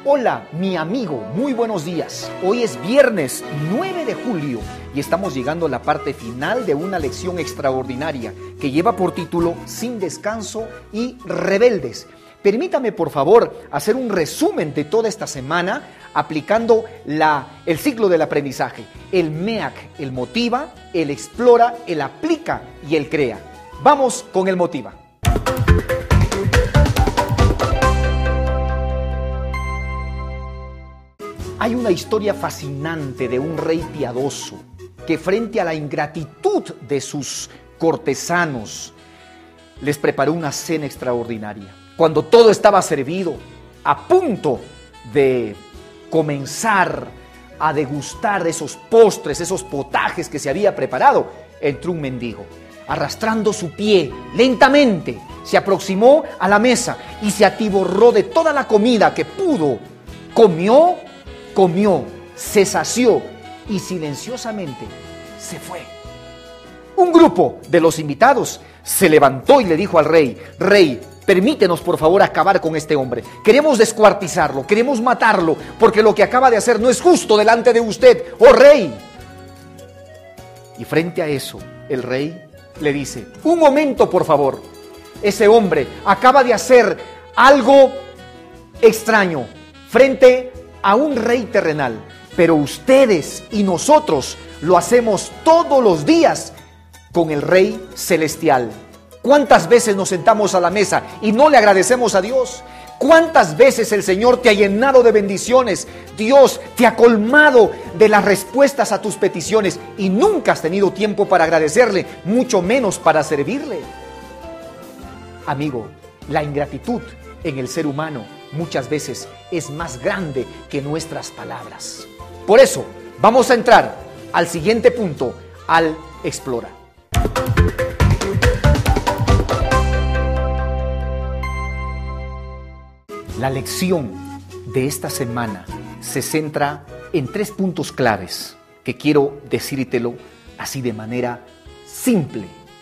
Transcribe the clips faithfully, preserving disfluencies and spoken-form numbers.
Hola, mi amigo, muy buenos días. Hoy es viernes nueve de julio y estamos llegando a la parte final de una lección extraordinaria que lleva por título Sin descanso y rebeldes. Permítame, por favor, hacer un resumen de toda esta semana aplicando la, el ciclo del aprendizaje. El M E A C, el motiva, el explora, el aplica y el crea. Vamos con el motiva. Hay una historia fascinante de un rey piadoso que frente a la ingratitud de sus cortesanos les preparó una cena extraordinaria. Cuando todo estaba servido, a punto de comenzar a degustar esos postres, esos potajes que se había preparado, entró un mendigo. Arrastrando su pie lentamente, se aproximó a la mesa y se atiborró de toda la comida que pudo. Comió, comió, se sació y silenciosamente se fue. Un grupo de los invitados se levantó y le dijo al rey: Rey, permítenos por favor acabar con este hombre. Queremos descuartizarlo, queremos matarlo, porque lo que acaba de hacer no es justo delante de usted, oh rey. Y frente a eso, el rey le dice: un momento por favor, ese hombre acaba de hacer algo extraño frente a un rey terrenal, pero ustedes y nosotros lo hacemos todos los días con el rey celestial. ¿Cuántas veces nos sentamos a la mesa y no le agradecemos a Dios? ¿Cuántas veces el Señor te ha llenado de bendiciones? Dios te ha colmado de las respuestas a tus peticiones y nunca has tenido tiempo para agradecerle, mucho menos para servirle. Amigo, la ingratitud en el ser humano muchas veces es más grande que nuestras palabras. Por eso, vamos a entrar al siguiente punto, al explora. La lección de esta semana se centra en tres puntos claves que quiero decírtelo así de manera simple.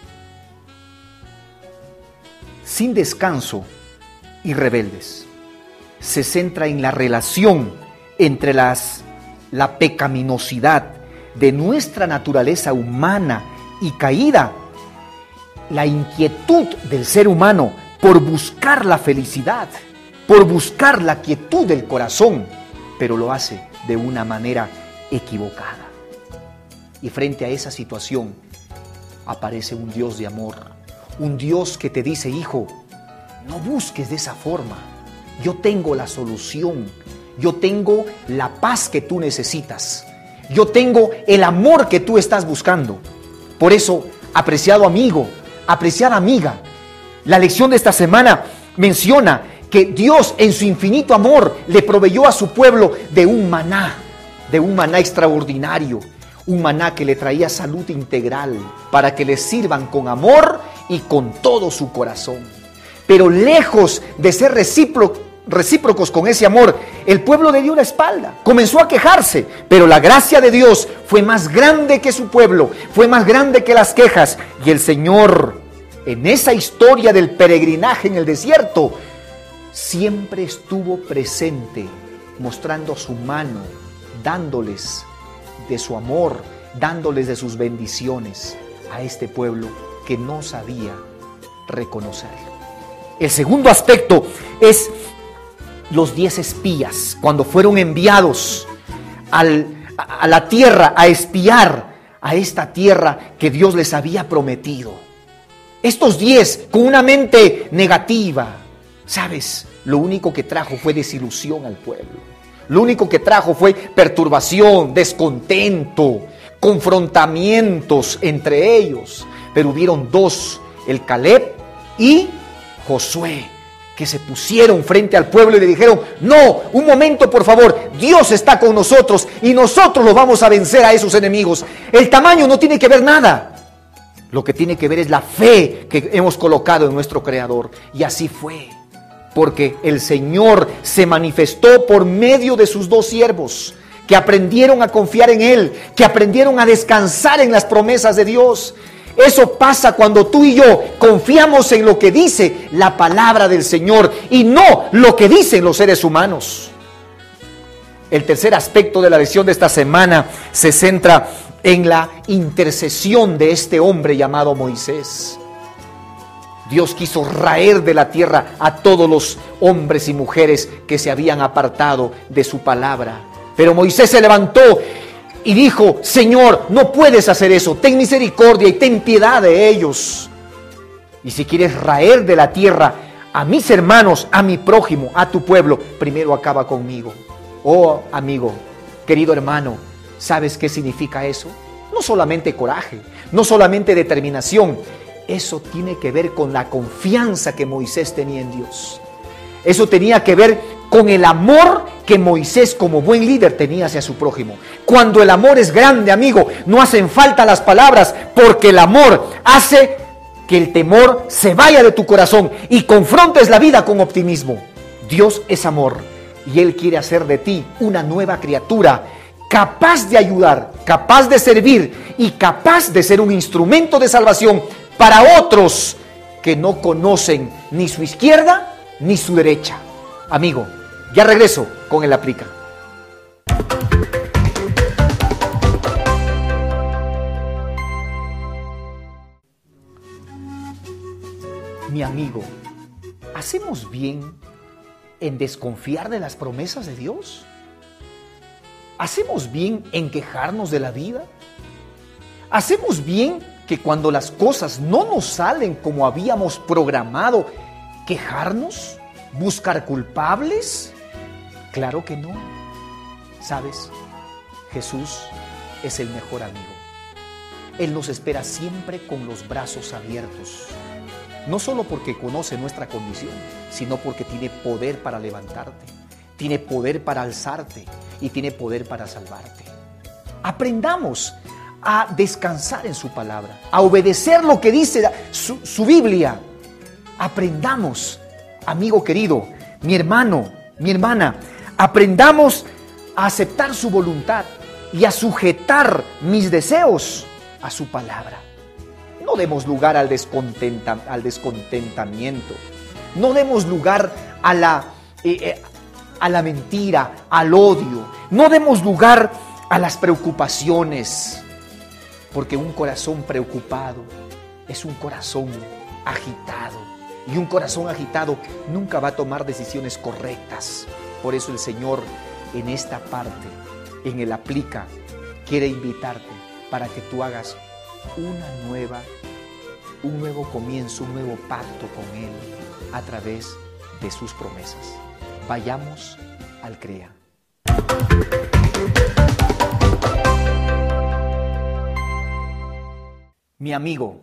Sin descanso y rebeldes. Se centra en la relación entre las, la pecaminosidad de nuestra naturaleza humana y caída, la inquietud del ser humano por buscar la felicidad, por buscar la quietud del corazón, pero lo hace de una manera equivocada. Y frente a esa situación aparece un Dios de amor, un Dios que te dice: hijo, no busques de esa forma, yo tengo la solución, yo tengo la paz que tú necesitas, yo tengo el amor que tú estás buscando. Por eso, apreciado amigo, apreciada amiga, la lección de esta semana menciona que Dios en su infinito amor le proveyó a su pueblo de un maná, de un maná extraordinario, un maná que le traía salud integral para que le sirvan con amor y con todo su corazón. Pero lejos de ser recíproco, recíprocos con ese amor, el pueblo le dio la espalda, comenzó a quejarse, pero la gracia de Dios fue más grande que su pueblo, fue más grande que las quejas, y el Señor, en esa historia del peregrinaje en el desierto, siempre estuvo presente, mostrando su mano, dándoles de su amor, dándoles de sus bendiciones a este pueblo que no sabía reconocerlo. El segundo aspecto es los diez espías, cuando fueron enviados al, a la tierra a espiar a esta tierra que Dios les había prometido. Estos diez con una mente negativa, ¿sabes? Lo único que trajo fue desilusión al pueblo. Lo único que trajo fue perturbación, descontento, confrontamientos entre ellos. Pero hubieron dos, el Caleb y Josué, que se pusieron frente al pueblo y le dijeron: no, un momento por favor, Dios está con nosotros y nosotros los vamos a vencer a esos enemigos. El tamaño no tiene que ver nada. Lo que tiene que ver es la fe que hemos colocado en nuestro Creador. Y así fue, porque el Señor se manifestó por medio de sus dos siervos, que aprendieron a confiar en Él, que aprendieron a descansar en las promesas de Dios. Eso pasa cuando tú y yo confiamos en lo que dice la palabra del Señor y no lo que dicen los seres humanos. El tercer aspecto de la lección de esta semana se centra en la intercesión de este hombre llamado Moisés. Dios quiso raer de la tierra a todos los hombres y mujeres que se habían apartado de su palabra. Pero Moisés se levantó y dijo: Señor, no puedes hacer eso, ten misericordia y ten piedad de ellos. Y si quieres raer de la tierra a mis hermanos, a mi prójimo, a tu pueblo, primero acaba conmigo. Oh amigo, querido hermano, ¿sabes qué significa eso? No solamente coraje, no solamente determinación. Eso tiene que ver con la confianza que Moisés tenía en Dios. Eso tenía que ver con el amor que Moisés como buen líder tenía hacia su prójimo. Cuando el amor es grande, amigo, no hacen falta las palabras, porque el amor hace que el temor se vaya de tu corazón y confrontes la vida con optimismo. Dios es amor y Él quiere hacer de ti una nueva criatura, capaz de ayudar, capaz de servir y capaz de ser un instrumento de salvación para otros que no conocen ni su izquierda ni su derecha. Amigo, ya regreso con el Aplica. Mi amigo, ¿hacemos bien en desconfiar de las promesas de Dios? ¿Hacemos bien en quejarnos de la vida? ¿Hacemos bien que cuando las cosas no nos salen como habíamos programado, quejarnos? ¿Buscar culpables? Claro que no. ¿Sabes? Jesús es el mejor amigo. Él nos espera siempre con los brazos abiertos. No solo porque conoce nuestra condición, sino porque tiene poder para levantarte, tiene poder para alzarte y tiene poder para salvarte. Aprendamos a descansar en su palabra, a obedecer lo que dice su, su Biblia. Aprendamos, amigo querido, mi hermano, mi hermana, aprendamos a aceptar su voluntad y a sujetar mis deseos a su palabra. No demos lugar al, descontenta, al descontentamiento, no demos lugar a la, eh, eh, a la mentira, al odio, no demos lugar a las preocupaciones. Porque un corazón preocupado es un corazón agitado. Y un corazón agitado nunca va a tomar decisiones correctas. Por eso el Señor en esta parte, en el Aplica, quiere invitarte para que tú hagas una nueva, un nuevo comienzo, un nuevo pacto con Él a través de sus promesas. Vayamos al CREA. Mi amigo,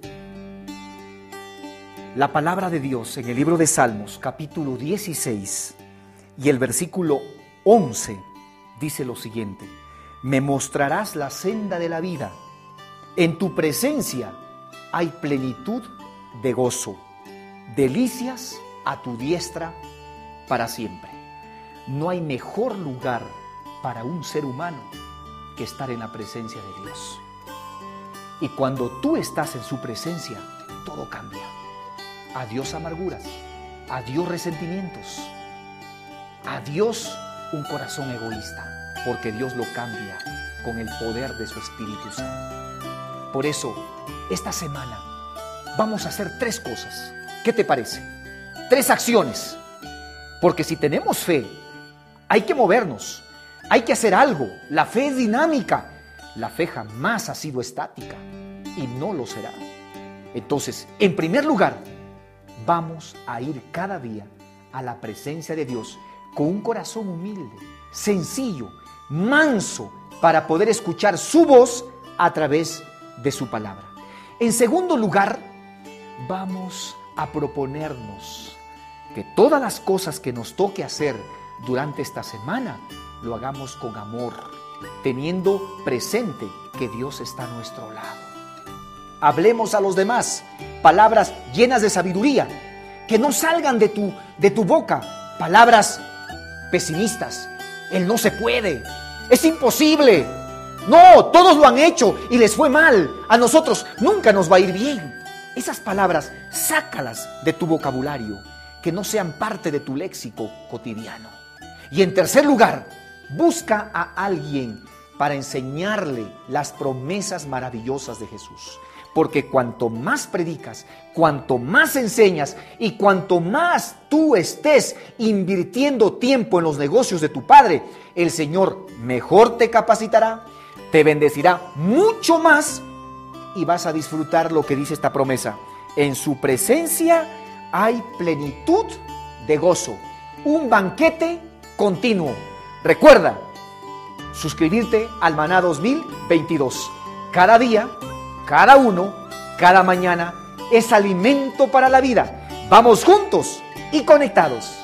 la palabra de Dios en el libro de Salmos, capítulo dieciséis y el versículo once, dice lo siguiente: me mostrarás la senda de la vida, en tu presencia hay plenitud de gozo, delicias a tu diestra para siempre. No hay mejor lugar para un ser humano que estar en la presencia de Dios. Y cuando tú estás en su presencia, todo cambia. Adiós amarguras, adiós resentimientos, adiós un corazón egoísta, porque Dios lo cambia con el poder de su Espíritu Santo. Por eso, esta semana vamos a hacer tres cosas. ¿Qué te parece? Tres acciones. Porque si tenemos fe, hay que movernos, hay que hacer algo. La fe es dinámica. La fe jamás ha sido estática y no lo será. Entonces, en primer lugar, vamos a ir cada día a la presencia de Dios con un corazón humilde, sencillo, manso, para poder escuchar su voz a través de su palabra. En segundo lugar, vamos a proponernos que todas las cosas que nos toque hacer durante esta semana, lo hagamos con amor, teniendo presente que Dios está a nuestro lado. Hablemos a los demás palabras llenas de sabiduría, que no salgan de tu, de tu boca palabras pesimistas. Él no se puede, es imposible. No, todos lo han hecho y les fue mal. A nosotros nunca nos va a ir bien. Esas palabras, sácalas de tu vocabulario, que no sean parte de tu léxico cotidiano. Y en tercer lugar, Busca a alguien para enseñarle las promesas maravillosas de Jesús. Porque cuanto más predicas, cuanto más enseñas y cuanto más tú estés invirtiendo tiempo en los negocios de tu Padre, el Señor mejor te capacitará, te bendecirá mucho más y vas a disfrutar lo que dice esta promesa. En su presencia hay plenitud de gozo, un banquete continuo. Recuerda suscribirte al Maná dos mil veintidós. Cada día, cada uno, cada mañana es alimento para la vida. Vamos juntos y conectados.